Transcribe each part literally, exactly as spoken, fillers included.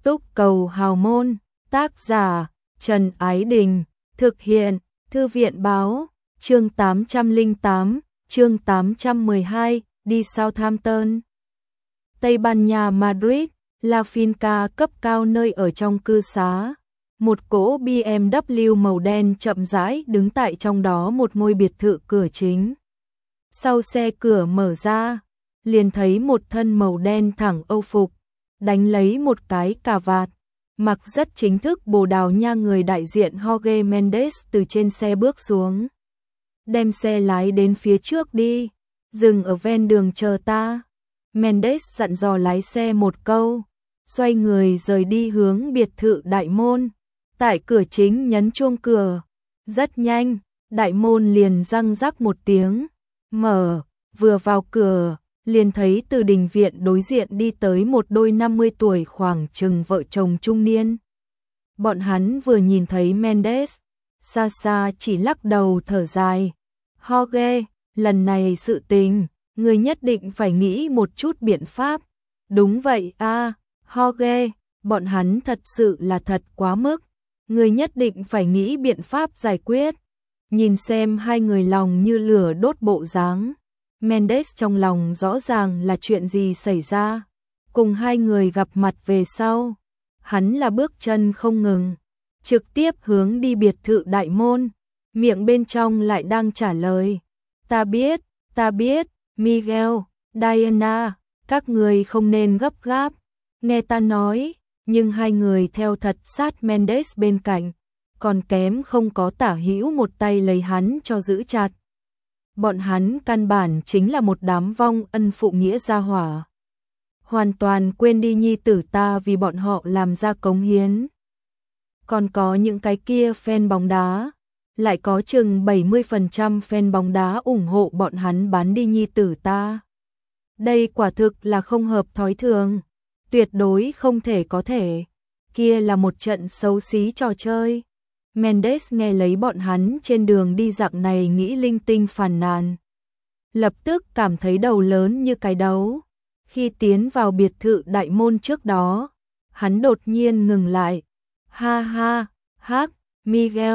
Túc Cầu Hào Môn, tác giả Trần Ái Đình, thực hiện Thư viện Báo, chương tám trăm lẻ tám, chương tám trăm mười hai, đi Southampton. Tây Ban Nha Madrid, La Finca cấp cao nơi ở trong cư xá. Một cỗ bê em vê màu đen chậm rãi đứng tại trong đó một ngôi biệt thự cửa chính. Sau xe cửa mở ra, liền thấy một thân màu đen thẳng Âu phục, đánh lấy một cái cà vạt, mặc rất chính thức Bồ Đào Nha người đại diện Jorge Mendes từ trên xe bước xuống. Đem xe lái đến phía trước đi, dừng ở ven đường chờ ta. Mendes dặn dò lái xe một câu, xoay người rời đi hướng biệt thự đại môn. Tại cửa chính nhấn chuông cửa, rất nhanh, đại môn liền răng rắc một tiếng, mở, vừa vào cửa, liền thấy từ đình viện đối diện đi tới một đôi năm mươi tuổi khoảng chừng vợ chồng trung niên. Bọn hắn vừa nhìn thấy Mendes, xa xa chỉ lắc đầu thở dài. Jorge, lần này sự tình, người nhất định phải nghĩ một chút biện pháp. Đúng vậy a, à, Jorge, bọn hắn thật sự là thật quá mức. Người nhất định phải nghĩ biện pháp giải quyết. Nhìn xem hai người lòng như lửa đốt bộ dáng, Mendes trong lòng rõ ràng là chuyện gì xảy ra. Cùng hai người gặp mặt về sau, hắn là bước chân không ngừng, trực tiếp hướng đi biệt thự đại môn, miệng bên trong lại đang trả lời. Ta biết, ta biết, Miguel, Diana, các người không nên gấp gáp, nghe ta nói. Nhưng hai người theo thật sát Mendes bên cạnh, còn kém không có tả hữu một tay lấy hắn cho giữ chặt. Bọn hắn căn bản chính là một đám vong ân phụ nghĩa gia hỏa. Hoàn toàn quên đi nhi tử ta vì bọn họ làm ra cống hiến. Còn có những cái kia fan bóng đá, lại có chừng bảy mươi phần trăm fan bóng đá ủng hộ bọn hắn bán đi nhi tử ta. Đây quả thực là không hợp thói thường. Tuyệt đối không thể có thể, kia là một trận xấu xí trò chơi. Mendes nghe lấy bọn hắn trên đường đi dạng này nghĩ linh tinh phàn nàn. Lập tức cảm thấy đầu lớn như cái đấu. Khi tiến vào biệt thự đại môn trước đó, hắn đột nhiên ngừng lại. Ha ha, hắc, Miguel,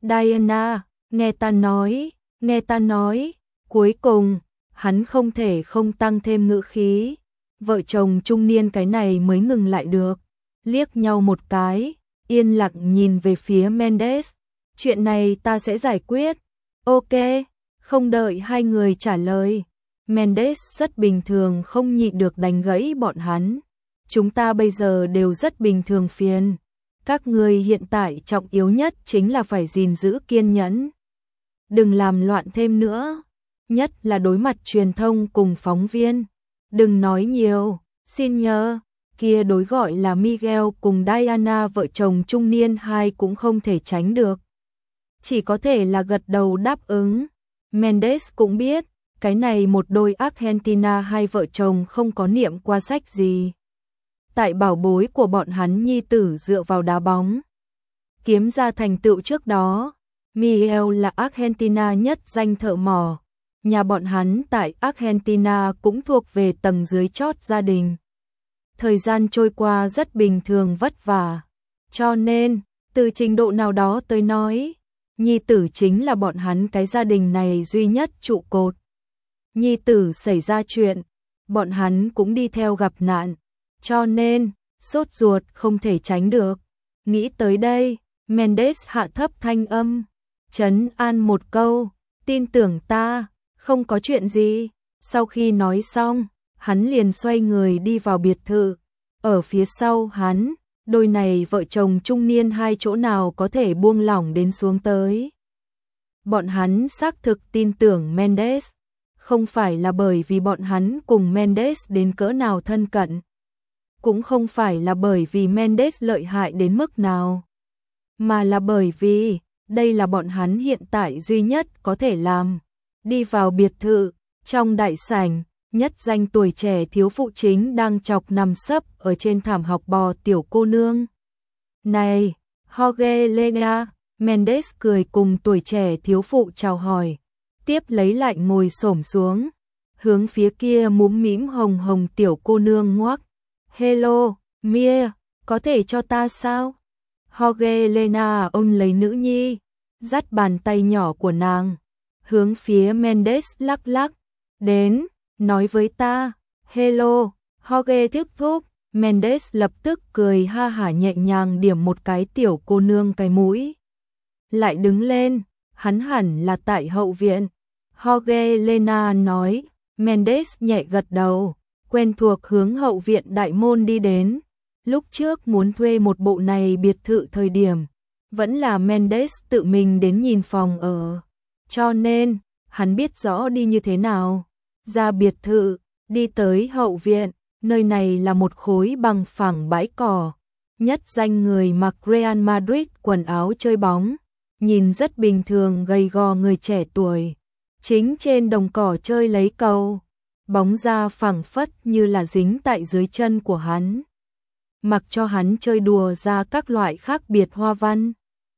Diana, nghe ta nói, nghe ta nói. Cuối cùng, hắn không thể không tăng thêm ngữ khí. Vợ chồng trung niên cái này mới ngừng lại được, liếc nhau một cái, yên lặng nhìn về phía Mendes. Chuyện này ta sẽ giải quyết. Ok, không đợi hai người trả lời, Mendes rất bình thường không nhịn được đánh gãy bọn hắn. Chúng ta bây giờ đều rất bình thường phiền. Các người hiện tại trọng yếu nhất chính là phải gìn giữ kiên nhẫn. Đừng làm loạn thêm nữa, nhất là đối mặt truyền thông cùng phóng viên. Đừng nói nhiều, xin nhớ, kia đối gọi là Miguel cùng Diana vợ chồng trung niên hai cũng không thể tránh được. Chỉ có thể là gật đầu đáp ứng. Mendes cũng biết, cái này một đôi Argentina hai vợ chồng không có niệm qua sách gì. Tại bảo bối của bọn hắn nhi tử dựa vào đá bóng kiếm ra thành tựu trước đó, Miguel là Argentina nhất danh thợ mỏ. Nhà bọn hắn tại Argentina cũng thuộc về tầng dưới chót gia đình. Thời gian trôi qua rất bình thường vất vả. Cho nên, từ trình độ nào đó tới nói, nhi tử chính là bọn hắn cái gia đình này duy nhất trụ cột. Nhi tử xảy ra chuyện, bọn hắn cũng đi theo gặp nạn. Cho nên, sốt ruột không thể tránh được. Nghĩ tới đây, Mendes hạ thấp thanh âm, trấn an một câu, tin tưởng ta. Không có chuyện gì. Sau khi nói xong, hắn liền xoay người đi vào biệt thự. Ở phía sau hắn, đôi này vợ chồng trung niên hai chỗ nào có thể buông lỏng đến xuống tới. Bọn hắn xác thực tin tưởng Mendes, không phải là bởi vì bọn hắn cùng Mendes đến cỡ nào thân cận, cũng không phải là bởi vì Mendes lợi hại đến mức nào, mà là bởi vì đây là bọn hắn hiện tại duy nhất có thể làm. Đi vào biệt thự, trong đại sảnh, nhất danh tuổi trẻ thiếu phụ chính đang chọc nằm sấp ở trên thảm học bò tiểu cô nương. Này, Jorge Lena, Mendes cười cùng tuổi trẻ thiếu phụ chào hỏi, tiếp lấy lại ngồi xổm xuống, hướng phía kia múm mĩm hồng hồng tiểu cô nương ngoắc. Hello, Mia, Có thể cho ta sao? Jorge Lena ôm lấy nữ nhi, dắt bàn tay nhỏ của nàng, hướng phía Mendes lắc lắc. Đến, nói với ta. Hello, Jorge tiếp thúc. Mendes lập tức cười ha hả nhẹ nhàng điểm một cái tiểu cô nương cái mũi. Lại đứng lên, hắn hẳn là tại hậu viện. Jorge Lena nói. Mendes nhẹ gật đầu, quen thuộc hướng hậu viện đại môn đi đến. Lúc trước muốn thuê một bộ này biệt thự thời điểm, vẫn là Mendes tự mình đến nhìn phòng ở. Cho nên, hắn biết rõ đi như thế nào. Ra biệt thự, đi tới hậu viện, nơi này là một khối bằng phẳng bãi cỏ. Nhất danh người mặc Real Madrid quần áo chơi bóng, nhìn rất bình thường gầy gò người trẻ tuổi. Chính trên đồng cỏ chơi lấy cầu, bóng ra phẳng phất như là dính tại dưới chân của hắn. Mặc cho hắn chơi đùa ra các loại khác biệt hoa văn,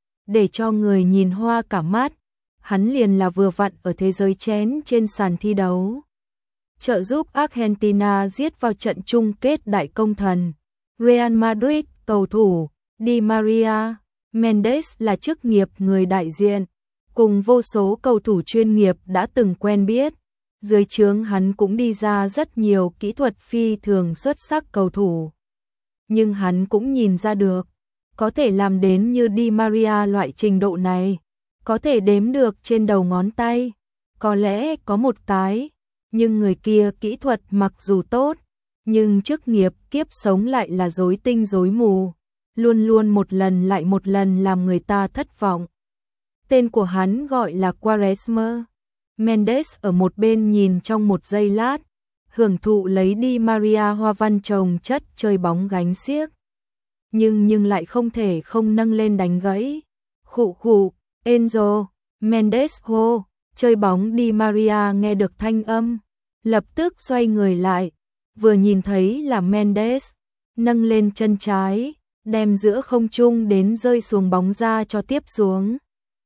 để cho người nhìn hoa cả mắt. Hắn liền là vừa vặn ở thế giới chén trên sàn thi đấu, trợ giúp Argentina giết vào trận chung kết đại công thần. Real Madrid cầu thủ Di Maria, Mendes là chức nghiệp người đại diện, cùng vô số cầu thủ chuyên nghiệp đã từng quen biết. Dưới trướng hắn cũng đi ra rất nhiều kỹ thuật phi thường xuất sắc cầu thủ. Nhưng hắn cũng nhìn ra được, có thể làm đến như Di Maria loại trình độ này, có thể đếm được trên đầu ngón tay. Có lẽ có một cái, nhưng người kia kỹ thuật mặc dù tốt, nhưng chức nghiệp kiếp sống lại là rối tinh rối mù, luôn luôn một lần lại một lần làm người ta thất vọng. Tên của hắn gọi là Quaresma. Mendes ở một bên nhìn trong một giây lát, hưởng thụ lấy Di Maria hoa văn chồng chất chơi bóng gánh xiếc. Nhưng nhưng lại không thể không nâng lên đánh gãy. Khụ khụ, Enzo, Mendes hô, chơi bóng. Di Maria nghe được thanh âm, lập tức xoay người lại, vừa nhìn thấy là Mendes, nâng lên chân trái, đem giữa không trung đến rơi xuống bóng ra cho tiếp xuống.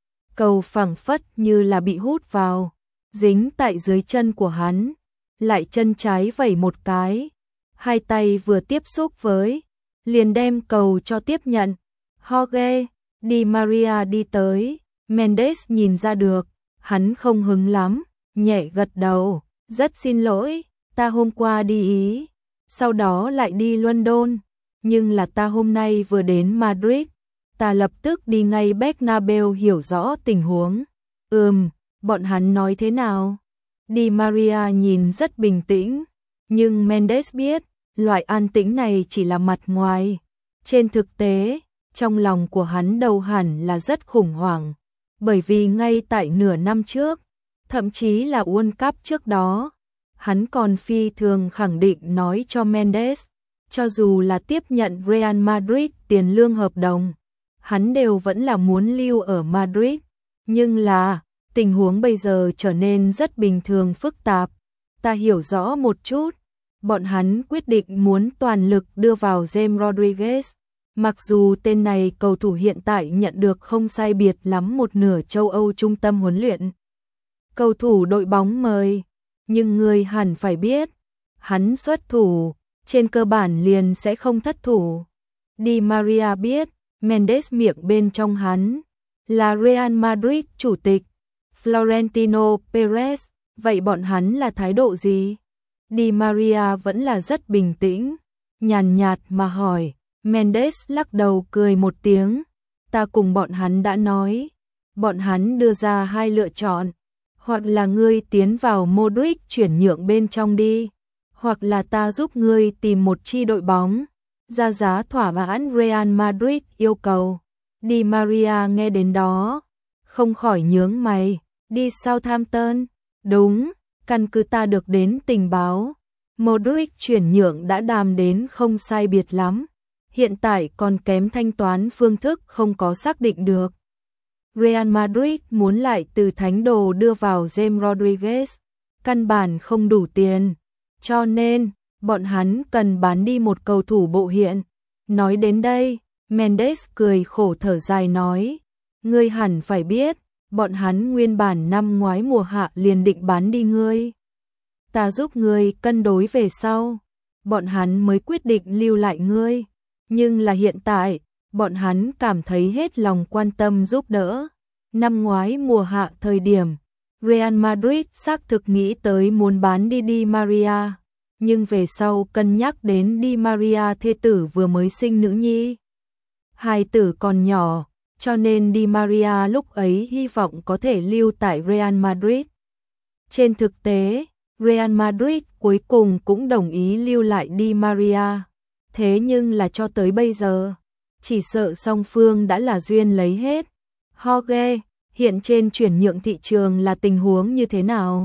Cầu phẳng phất như là bị hút vào, dính tại dưới chân của hắn, lại chân trái vẩy một cái, hai tay vừa tiếp xúc với, liền đem cầu cho tiếp nhận. Jorge, Di Maria đi tới, Mendes nhìn ra được, hắn không hứng lắm, nhẹ gật đầu, rất xin lỗi, ta hôm qua đi Ý, sau đó lại đi London, nhưng là ta hôm nay vừa đến Madrid, ta lập tức đi ngay Bernabeu hiểu rõ tình huống. Ừm, bọn hắn nói thế nào? Di Maria nhìn rất bình tĩnh, nhưng Mendes biết, loại an tĩnh này chỉ là mặt ngoài. Trên thực tế, trong lòng của hắn đầu hẳn là rất khủng hoảng, bởi vì ngay tại nửa năm trước, thậm chí là World Cup trước đó, hắn còn phi thường khẳng định nói cho Mendes, cho dù là tiếp nhận Real Madrid tiền lương hợp đồng, hắn đều vẫn là muốn lưu ở Madrid. Nhưng là, tình huống bây giờ trở nên rất bình thường phức tạp. Ta hiểu rõ một chút, bọn hắn quyết định muốn toàn lực đưa vào James Rodriguez. Mặc dù tên này cầu thủ hiện tại nhận được không sai biệt lắm một nửa châu Âu trung tâm huấn luyện. Cầu thủ đội bóng mời, nhưng người hẳn phải biết, hắn xuất thủ, trên cơ bản liền sẽ không thất thủ. Di Maria biết, Mendes miệng bên trong hắn là Real Madrid chủ tịch Florentino Perez, vậy bọn hắn là thái độ gì? Di Maria vẫn là rất bình tĩnh, nhàn nhạt mà hỏi. Mendes lắc đầu cười một tiếng, ta cùng bọn hắn đã nói, bọn hắn đưa ra hai lựa chọn, hoặc là ngươi tiến vào Modric chuyển nhượng bên trong đi, hoặc là ta giúp ngươi tìm một chi đội bóng, ra giá thỏa mãn Real Madrid yêu cầu. Di Maria nghe đến đó, không khỏi nhướng mày, đi Southampton, đúng, căn cứ ta được đến tình báo, Modric chuyển nhượng đã đàm đến không sai biệt lắm. Hiện tại còn kém thanh toán phương thức không có xác định được. Real Madrid muốn lại từ thánh đồ đưa vào James Rodriguez, căn bản không đủ tiền, cho nên bọn hắn cần bán đi một cầu thủ bộ hiện. Nói đến đây, Mendes cười khổ thở dài nói, ngươi hẳn phải biết, bọn hắn nguyên bản năm ngoái mùa hạ liền định bán đi ngươi. Ta giúp ngươi cân đối về sau, bọn hắn mới quyết định lưu lại ngươi. Nhưng là hiện tại, bọn hắn cảm thấy hết lòng quan tâm giúp đỡ. Năm ngoái mùa hạ thời điểm, Real Madrid xác thực nghĩ tới muốn bán đi Di Maria, nhưng về sau cân nhắc đến Di Maria thê tử vừa mới sinh nữ nhi. Hai tử còn nhỏ, cho nên Di Maria lúc ấy hy vọng có thể lưu tại Real Madrid. Trên thực tế, Real Madrid cuối cùng cũng đồng ý lưu lại Di Maria. Thế nhưng là cho tới bây giờ, chỉ sợ song phương đã là duyên lấy hết. Jorge, hiện trên chuyển nhượng thị trường là tình huống như thế nào?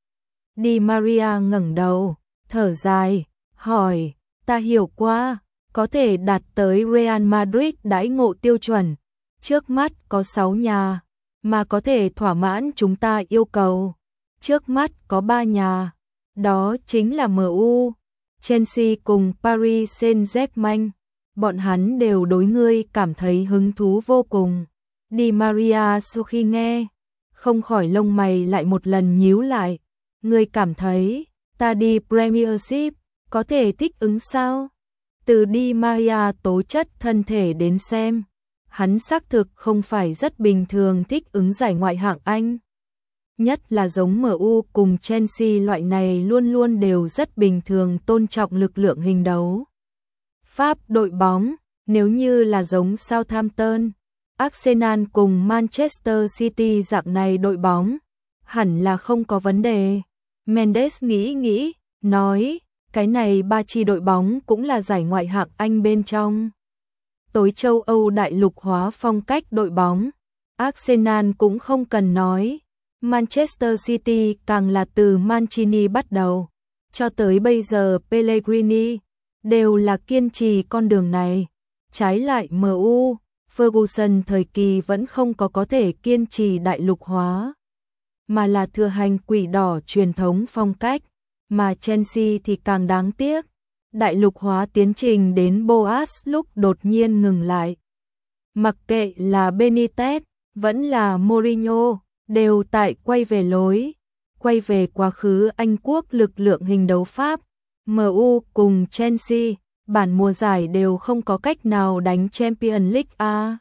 Di Maria ngẩng đầu, thở dài, hỏi, ta hiểu qua, có thể đạt tới Real Madrid đãi ngộ tiêu chuẩn. Trước mắt có sáu nhà, mà có thể thỏa mãn chúng ta yêu cầu. Trước mắt có ba nhà, đó chính là em u, Chelsea cùng Paris Saint-Germain. Bọn hắn đều đối ngươi cảm thấy hứng thú vô cùng. Di Maria sau khi nghe, không khỏi lông mày lại một lần nhíu lại. Ngươi cảm thấy, ta đi Premiership, có thể thích ứng sao? Từ Di Maria tố chất thân thể đến xem, hắn xác thực không phải rất bình thường thích ứng giải ngoại hạng Anh. Nhất là giống em u cùng Chelsea loại này luôn luôn đều rất bình thường tôn trọng lực lượng hình đấu. Pháp đội bóng, nếu như là giống Southampton, Arsenal cùng Manchester City dạng này đội bóng, hẳn là không có vấn đề. Mendes nghĩ nghĩ, nói, cái này ba chi đội bóng cũng là giải ngoại hạng Anh bên trong. Tối châu Âu đại lục hóa phong cách đội bóng, Arsenal cũng không cần nói. Manchester City càng là từ Mancini bắt đầu, cho tới bây giờ Pellegrini, đều là kiên trì con đường này. Trái lại em u, Ferguson thời kỳ vẫn không có có thể kiên trì đại lục hóa, mà là thừa hành quỷ đỏ truyền thống phong cách, mà Chelsea thì càng đáng tiếc. Đại lục hóa tiến trình đến Boas lúc đột nhiên ngừng lại. Mặc kệ là Benitez, vẫn là Mourinho, đều tại quay về lối, quay về quá khứ Anh quốc lực lượng hình đấu Pháp. em u cùng Chelsea, bản mùa giải đều không có cách nào đánh Champions League A.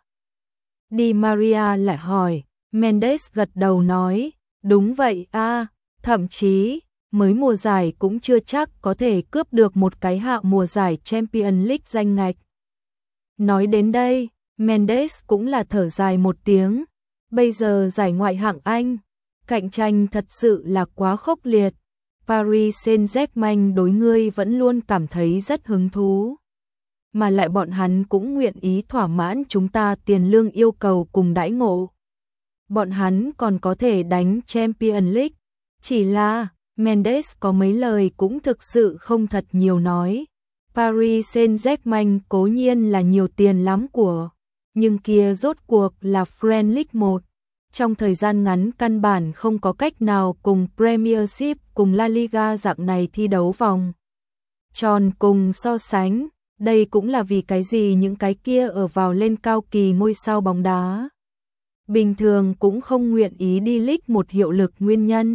Di Maria lại hỏi, Mendes gật đầu nói, đúng vậy a, thậm chí, mới mùa giải cũng chưa chắc có thể cướp được một cái hạng mùa giải Champions League danh ngạch. Nói đến đây, Mendes cũng là thở dài một tiếng. Bây giờ giải ngoại hạng Anh, cạnh tranh thật sự là quá khốc liệt. Paris Saint-Germain đối ngươi vẫn luôn cảm thấy rất hứng thú. Mà lại bọn hắn cũng nguyện ý thỏa mãn chúng ta tiền lương yêu cầu cùng đãi ngộ. Bọn hắn còn có thể đánh Champions League. Chỉ là, Mendes có mấy lời cũng thực sự không thật nhiều nói. Paris Saint-Germain cố nhiên là nhiều tiền lắm của, nhưng kia rốt cuộc là French League một. Trong thời gian ngắn căn bản không có cách nào cùng Premiership cùng La Liga dạng này thi đấu vòng tròn cùng so sánh. Đây cũng là vì cái gì những cái kia ở vào lên cao kỳ ngôi sao bóng đá bình thường cũng không nguyện ý đi League một hiệu lực nguyên nhân.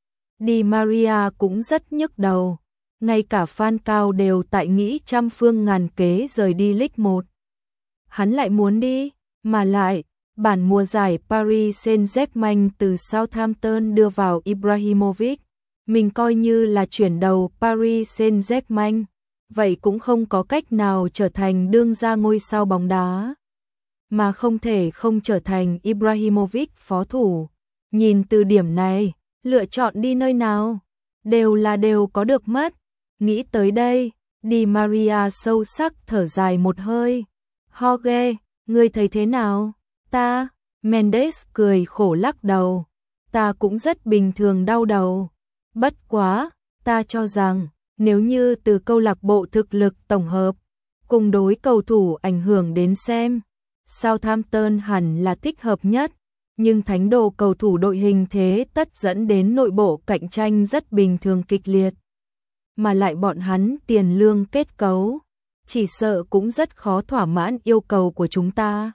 Di Maria cũng rất nhức đầu. Ngay cả fan cao đều tại nghĩ trăm phương ngàn kế rời đi League một. Hắn lại muốn đi, mà lại, bản mùa giải Paris Saint-Germain từ Southampton đưa vào Ibrahimovic. Mình coi như là chuyển đầu Paris Saint-Germain, vậy cũng không có cách nào trở thành đương gia ngôi sao bóng đá. Mà không thể không trở thành Ibrahimovic phó thủ. Nhìn từ điểm này, lựa chọn đi nơi nào, đều là đều có được mất. Nghĩ tới đây, Di Maria sâu sắc thở dài một hơi. Jorge, ngươi thấy thế nào? Ta, Mendes cười khổ lắc đầu. Ta cũng rất bình thường đau đầu. Bất quá, ta cho rằng, nếu như từ câu lạc bộ thực lực tổng hợp, cùng đối cầu thủ ảnh hưởng đến xem, Southampton hẳn là thích hợp nhất. Nhưng thánh đồ cầu thủ đội hình thế tất dẫn đến nội bộ cạnh tranh rất bình thường kịch liệt. Mà lại bọn hắn tiền lương kết cấu, chỉ sợ cũng rất khó thỏa mãn yêu cầu của chúng ta.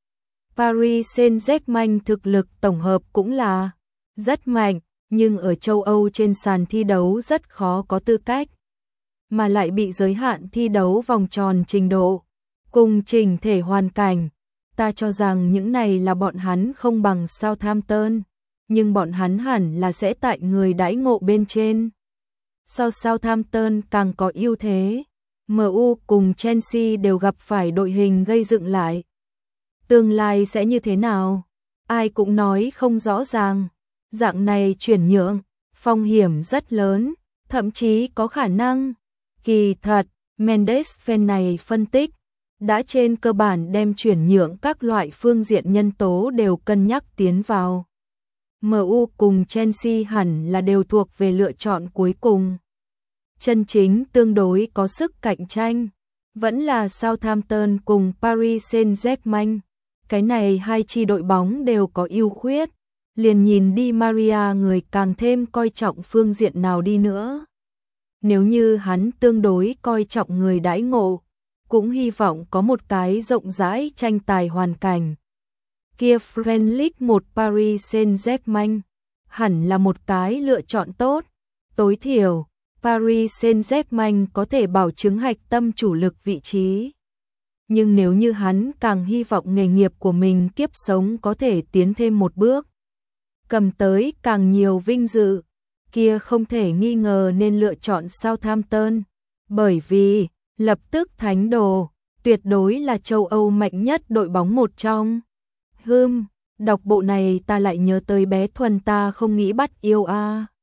Paris Saint-Germain thực lực tổng hợp cũng là rất mạnh, nhưng ở châu Âu trên sàn thi đấu rất khó có tư cách. Mà lại bị giới hạn thi đấu vòng tròn trình độ. cùng chỉnh thể hoàn cảnh, ta cho rằng những này là bọn hắn không bằng Southampton, nhưng bọn hắn hẳn là sẽ tại người đãi ngộ bên trên. Sau Southampton càng có ưu thế, em u cùng Chelsea đều gặp phải đội hình gây dựng lại. Tương lai sẽ như thế nào? Ai cũng nói không rõ ràng. Dạng này chuyển nhượng, phong hiểm rất lớn, thậm chí có khả năng. Kỳ thật, Mendes fan này phân tích, đã trên cơ bản đem chuyển nhượng các loại phương diện nhân tố đều cân nhắc tiến vào. em u cùng Chelsea hẳn là đều thuộc về lựa chọn cuối cùng. Chân chính tương đối có sức cạnh tranh, vẫn là Southampton cùng Paris Saint-Germain. Cái này hai chi đội bóng đều có ưu khuyết, liền nhìn Di Maria người càng thêm coi trọng phương diện nào đi nữa. Nếu như hắn tương đối coi trọng người đãi ngộ, cũng hy vọng có một cái rộng rãi tranh tài hoàn cảnh. Kia Premier League một Paris Saint-Germain hẳn là một cái lựa chọn tốt, tối thiểu Paris Saint-Germain có thể bảo chứng hạch tâm chủ lực vị trí. Nhưng nếu như hắn càng hy vọng nghề nghiệp của mình kiếp sống có thể tiến thêm một bước, cầm tới càng nhiều vinh dự, kia không thể nghi ngờ nên lựa chọn Southampton, bởi vì lập tức thánh đồ, tuyệt đối là châu Âu mạnh nhất đội bóng một trong. Hừm, đọc bộ này ta lại nhớ tới bé Thuần ta không nghĩ bắt yêu a.